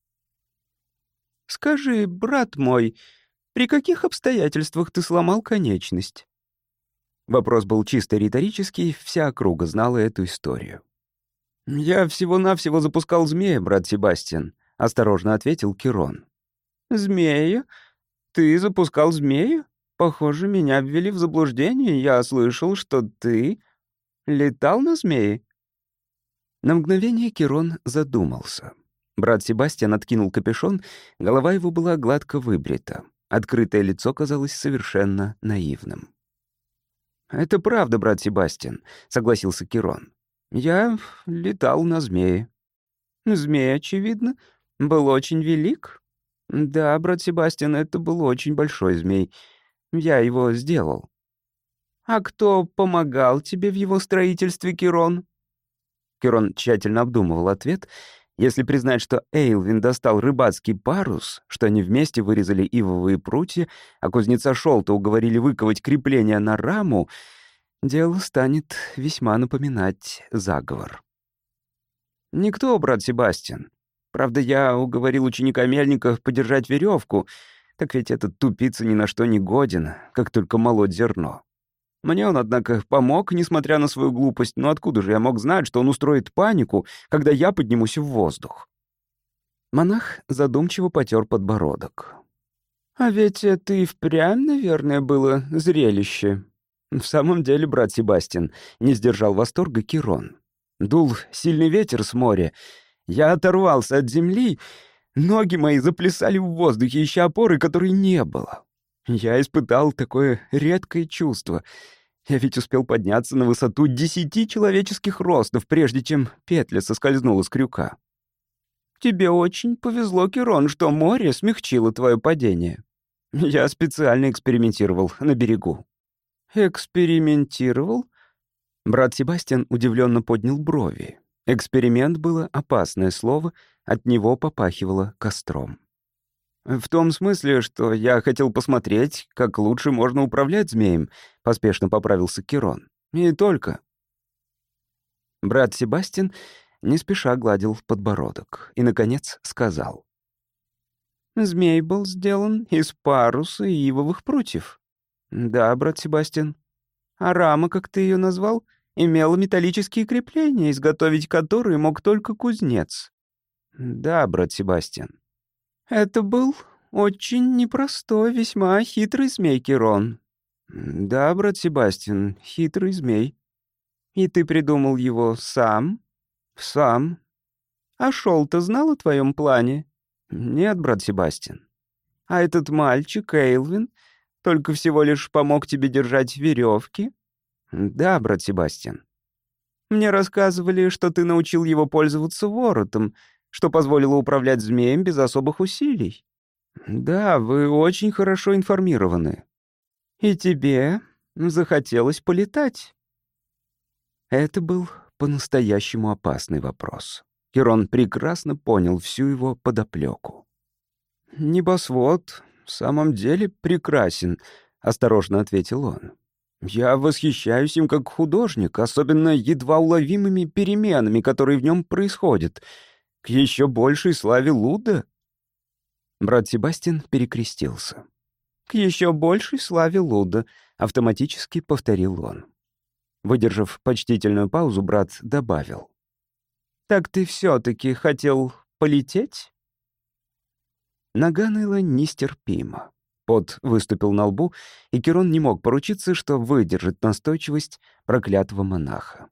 «Скажи, брат мой, при каких обстоятельствах ты сломал конечность?» Вопрос был чисто риторический, вся округа знала эту историю. «Я всего-навсего запускал змея, брат Себастьян», — осторожно ответил Кирон. «Змея? Ты запускал змея? Похоже, меня ввели в заблуждение. Я слышал, что ты летал на змее». На мгновение Кирон задумался. Брат Себастьян откинул капюшон, голова его была гладко выбрита. Открытое лицо казалось совершенно наивным. «Это правда, брат Себастьян», — согласился Кирон. «Я летал на змее». «Змей, очевидно, был очень велик?» «Да, брат Себастьян, это был очень большой змей. Я его сделал». «А кто помогал тебе в его строительстве, Кирон?» Кирон тщательно обдумывал ответ. Если признать, что Эйлвин достал рыбацкий парус, что они вместе вырезали ивовые прутья, а кузнеца Шолта уговорили выковать крепление на раму, дело станет весьма напоминать заговор. «Никто, брат Себастьян. Правда, я уговорил ученика Мельника подержать веревку, так ведь этот тупица ни на что не годен, как только молоть зерно. Мне он, однако, помог, несмотря на свою глупость, но откуда же я мог знать, что он устроит панику, когда я поднимусь в воздух? Монах задумчиво потер подбородок. «А ведь это и впрямь, наверное, было зрелище». «В самом деле, брат Себастьян», — не сдержал восторга Кирон. «Дул сильный ветер с моря. Я оторвался от земли, ноги мои заплясали в воздухе, ища опоры, которой не было. Я испытал такое редкое чувство. Я ведь успел подняться на высоту десяти человеческих ростов, прежде чем петля соскользнула с крюка. Тебе очень повезло, Кирон, что море смягчило твое падение. Я специально экспериментировал на берегу». «Экспериментировал?» Брат Себастьян удивленно поднял брови. Эксперимент было опасное слово, от него попахивало костром. «В том смысле, что я хотел посмотреть, как лучше можно управлять змеем», — поспешно поправился Кирон. «И только». Брат Себастьян не спеша гладил подбородок и, наконец, сказал. «Змей был сделан из паруса и ивовых прутьев». «Да, брат Себастьян». «А рама, как ты ее назвал, имела металлические крепления, изготовить которые мог только кузнец». «Да, брат Себастьян». «Это был очень непростой, весьма хитрый змей, Кирон». «Да, брат Себастьян, хитрый змей». «И ты придумал его сам?» «Сам». «А Шолта знал о твоем плане?» «Нет, брат Себастьян». «А этот мальчик, Эйлвин, только всего лишь помог тебе держать веревки?» «Да, брат Себастьян». «Мне рассказывали, что ты научил его пользоваться воротом, что позволило управлять змеем без особых усилий». «Да, вы очень хорошо информированы». «И тебе захотелось полетать?» Это был по-настоящему опасный вопрос. Кирон прекрасно понял всю его подоплеку. «Небосвод в самом деле прекрасен», — осторожно ответил он. «Я восхищаюсь им как художник, особенно едва уловимыми переменами, которые в нем происходят. К еще большей славе Луда». Брат Себастьян перекрестился. «К еще большей славе Луда», — автоматически повторил он. Выдержав почтительную паузу, брат добавил. «Так ты все-таки хотел полететь?» Нога ныла нестерпимо. Пот выступил на лбу, и Кирон не мог поручиться, что выдержит настойчивость проклятого монаха.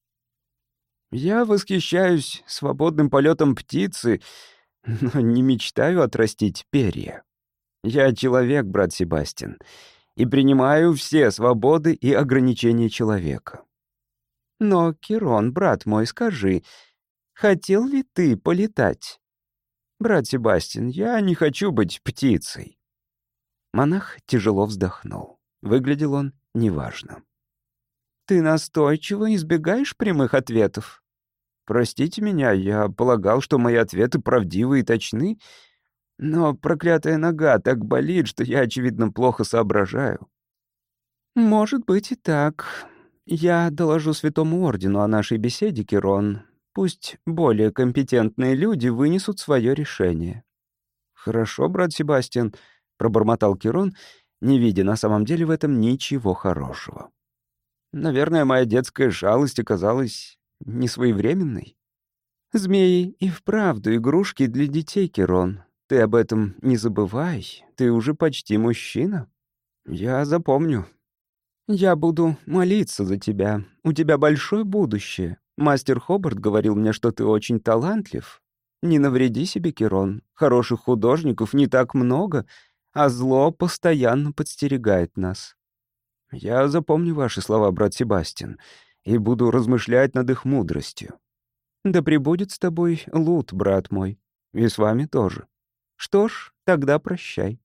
«Я восхищаюсь свободным полетом птицы, но не мечтаю отрастить перья. Я человек, брат Себастьян, и принимаю все свободы и ограничения человека. Но, Кирон, брат мой, скажи, хотел ли ты полетать?» «Брат Себастьян, я не хочу быть птицей». Монах тяжело вздохнул. Выглядел он неважно. «Ты настойчиво избегаешь прямых ответов?» «Простите меня, я полагал, что мои ответы правдивы и точны, но проклятая нога так болит, что я, очевидно, плохо соображаю». «Может быть и так. Я доложу Святому Ордену о нашей беседе, Кирон. Пусть более компетентные люди вынесут свое решение». «Хорошо, брат Себастьян», — пробормотал Кирон, не видя на самом деле в этом ничего хорошего. «Наверное, моя детская жалость оказалась несвоевременной». «Змеи и вправду игрушки для детей, Кирон. Ты об этом не забывай, ты уже почти мужчина». «Я запомню». «Я буду молиться за тебя. У тебя большое будущее. Мастер Хобарт говорил мне, что ты очень талантлив. Не навреди себе, Кирон. Хороших художников не так много, а зло постоянно подстерегает нас». «Я запомню ваши слова, брат Себастьян, и буду размышлять над их мудростью». «Да пребудет с тобой Луд, брат мой, и с вами тоже. Что ж, тогда прощай».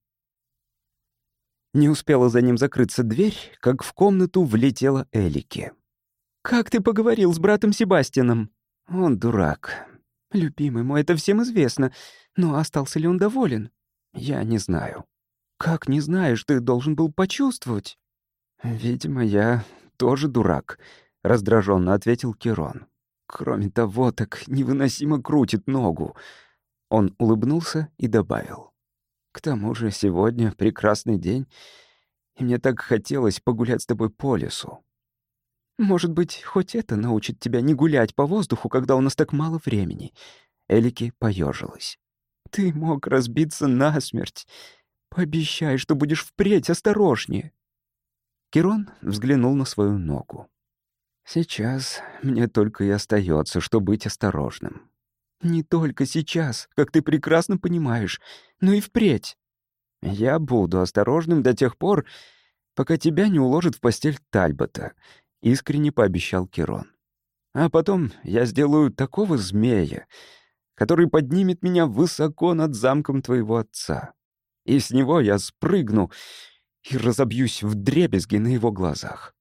Не успела за ним закрыться дверь, как в комнату влетела Элики. «Как ты поговорил с братом Себастьяном?» «Он дурак. Любимый мой, это всем известно. Но остался ли он доволен?» «Я не знаю». «Как не знаешь? Ты должен был почувствовать». «Видимо, я тоже дурак», — раздраженно ответил Кирон. «Кроме того, так невыносимо крутит ногу». Он улыбнулся и добавил. «К тому же сегодня прекрасный день. И мне так хотелось погулять с тобой по лесу. Может быть, хоть это научит тебя не гулять по воздуху, когда у нас так мало времени». Элики поежилась. «Ты мог разбиться насмерть. Пообещай, что будешь впредь осторожнее». Кирон взглянул на свою ногу. «Сейчас мне только и остается, что быть осторожным». «Не только сейчас, как ты прекрасно понимаешь, но и впредь». «Я буду осторожным до тех пор, пока тебя не уложит в постель Тальбота», — искренне пообещал Кирон. «А потом я сделаю такого змея, который поднимет меня высоко над замком твоего отца. И с него я спрыгну и разобьюсь вдребезги на его глазах».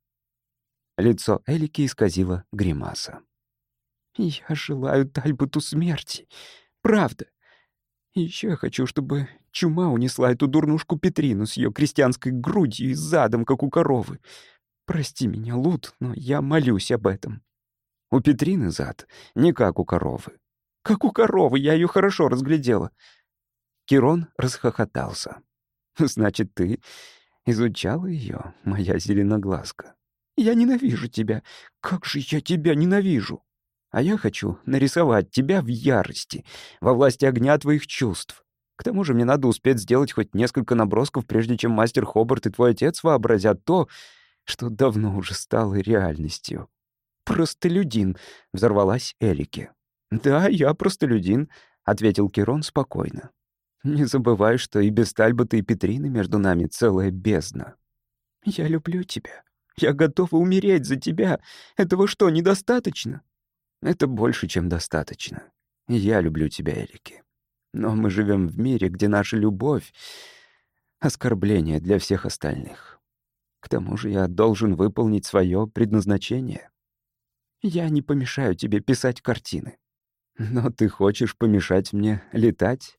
Лицо Элики исказило гримаса. «Я желаю Тальботу смерти. Правда. И еще я хочу, чтобы чума унесла эту дурнушку Петрину с ее крестьянской грудью и задом, как у коровы. Прости меня, Лут, но я молюсь об этом». «У Петрины зад не как у коровы». «Как у коровы, я ее хорошо разглядела». Кирон расхохотался. «Значит, ты изучала ее, моя зеленоглазка? Я ненавижу тебя. Как же я тебя ненавижу! А я хочу нарисовать тебя в ярости, во власти огня твоих чувств. К тому же мне надо успеть сделать хоть несколько набросков, прежде чем мастер Хобарт и твой отец вообразят то, что давно уже стало реальностью». «Простолюдин», — взорвалась Элики. «Да, я простолюдин», — ответил Кирон спокойно. «Не забывай, что и без Тальбота и Петрины между нами целая бездна». «Я люблю тебя. Я готова умереть за тебя. Этого что, недостаточно?» «Это больше, чем достаточно. Я люблю тебя, Элики. Но мы живем в мире, где наша любовь — оскорбление для всех остальных. К тому же я должен выполнить свое предназначение. Я не помешаю тебе писать картины. Но ты хочешь помешать мне летать?»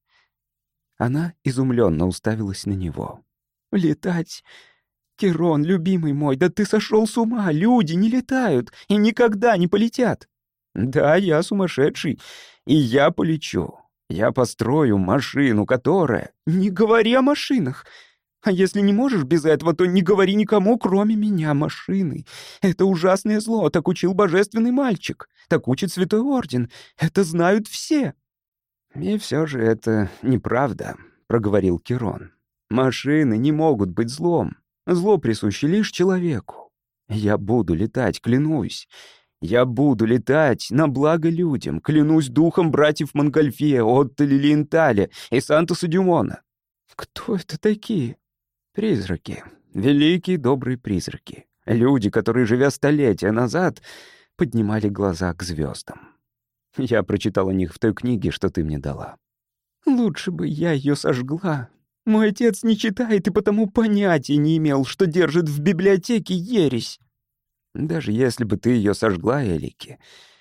Она изумленно уставилась на него. «Летать? Кирон, любимый мой, да ты сошел с ума! Люди не летают и никогда не полетят!» «Да, я сумасшедший, и я полечу. Я построю машину, которая...» «Не говори о машинах! А если не можешь без этого, то не говори никому, кроме меня, машины. Это ужасное зло, так учил божественный мальчик, так учит Святой Орден. Это знают все». «И все же это неправда», — проговорил Кирон. «Машины не могут быть злом. Зло присуще лишь человеку. Я буду летать, клянусь. Я буду летать на благо людям, клянусь духом братьев Монгольфье, Отто Лилиенталя и Сантоса Дюмона». «Кто это такие?» «Призраки. Великие добрые призраки. Люди, которые, живя столетия назад, поднимали глаза к звездам. Я прочитал о них в той книге, что ты мне дала». «Лучше бы я ее сожгла. Мой отец не читает и потому понятия не имел, что держит в библиотеке ересь». «Даже если бы ты ее сожгла, Элики,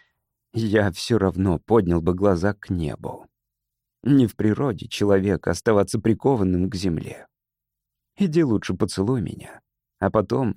я все равно поднял бы глаза к небу. Не в природе человека оставаться прикованным к земле. Иди лучше поцелуй меня, а потом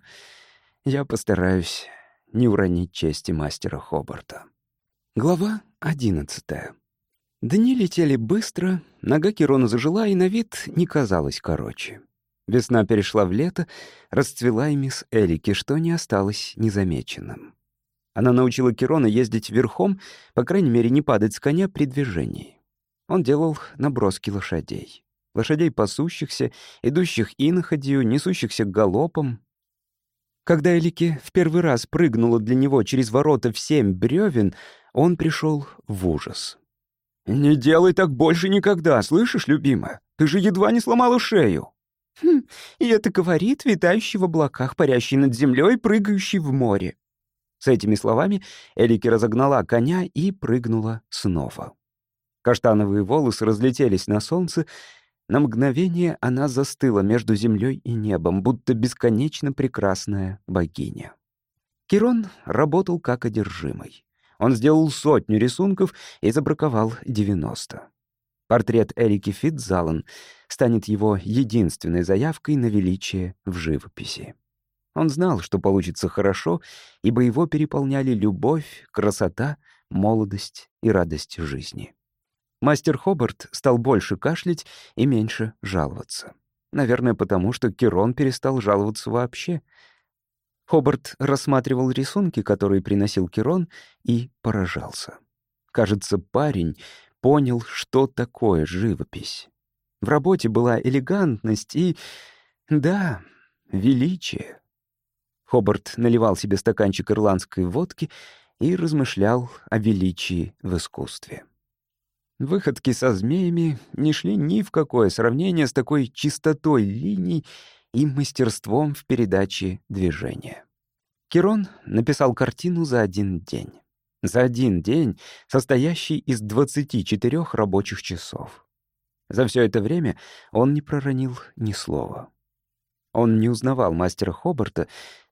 я постараюсь не уронить чести мастера Хобарта». Глава одиннадцатая. Дни летели быстро, нога Кирона зажила и на вид не казалась короче. Весна перешла в лето, расцвела и мисс Элики, что не осталось незамеченным. Она научила Кирона ездить верхом, по крайней мере, не падать с коня при движении. Он делал наброски лошадей. Лошадей пасущихся, идущих иноходью, несущихся галопом. Когда Элики в первый раз прыгнула для него через ворота в семь бревен, он пришел в ужас. «Не делай так больше никогда, слышишь, любимая? Ты же едва не сломала шею». «Хм, и это говорит витающий в облаках, парящий над землей, прыгающий в море». С этими словами Элики разогнала коня и прыгнула снова. Каштановые волосы разлетелись на солнце. На мгновение она застыла между землей и небом, будто бесконечно прекрасная богиня. Кирон работал как одержимый. Он сделал сотню рисунков и забраковал девяносто. Портрет Элики Фитзалан станет его единственной заявкой на величие в живописи. Он знал, что получится хорошо, ибо его переполняли любовь, красота, молодость и радость жизни. Мастер Хобарт стал больше кашлять и меньше жаловаться. Наверное, потому что Кирон перестал жаловаться вообще. Хобарт рассматривал рисунки, которые приносил Кирон, и поражался. Кажется, парень понял, что такое живопись. В работе была элегантность и, да, величие. Хобарт наливал себе стаканчик ирландской водки и размышлял о величии в искусстве. Выходки со змеями не шли ни в какое сравнение с такой чистотой линий и мастерством в передаче движения. Кирон написал картину за один день. За один день, состоящий из двадцати четырёх рабочих часов. За все это время он не проронил ни слова. Он не узнавал мастера Хобарта,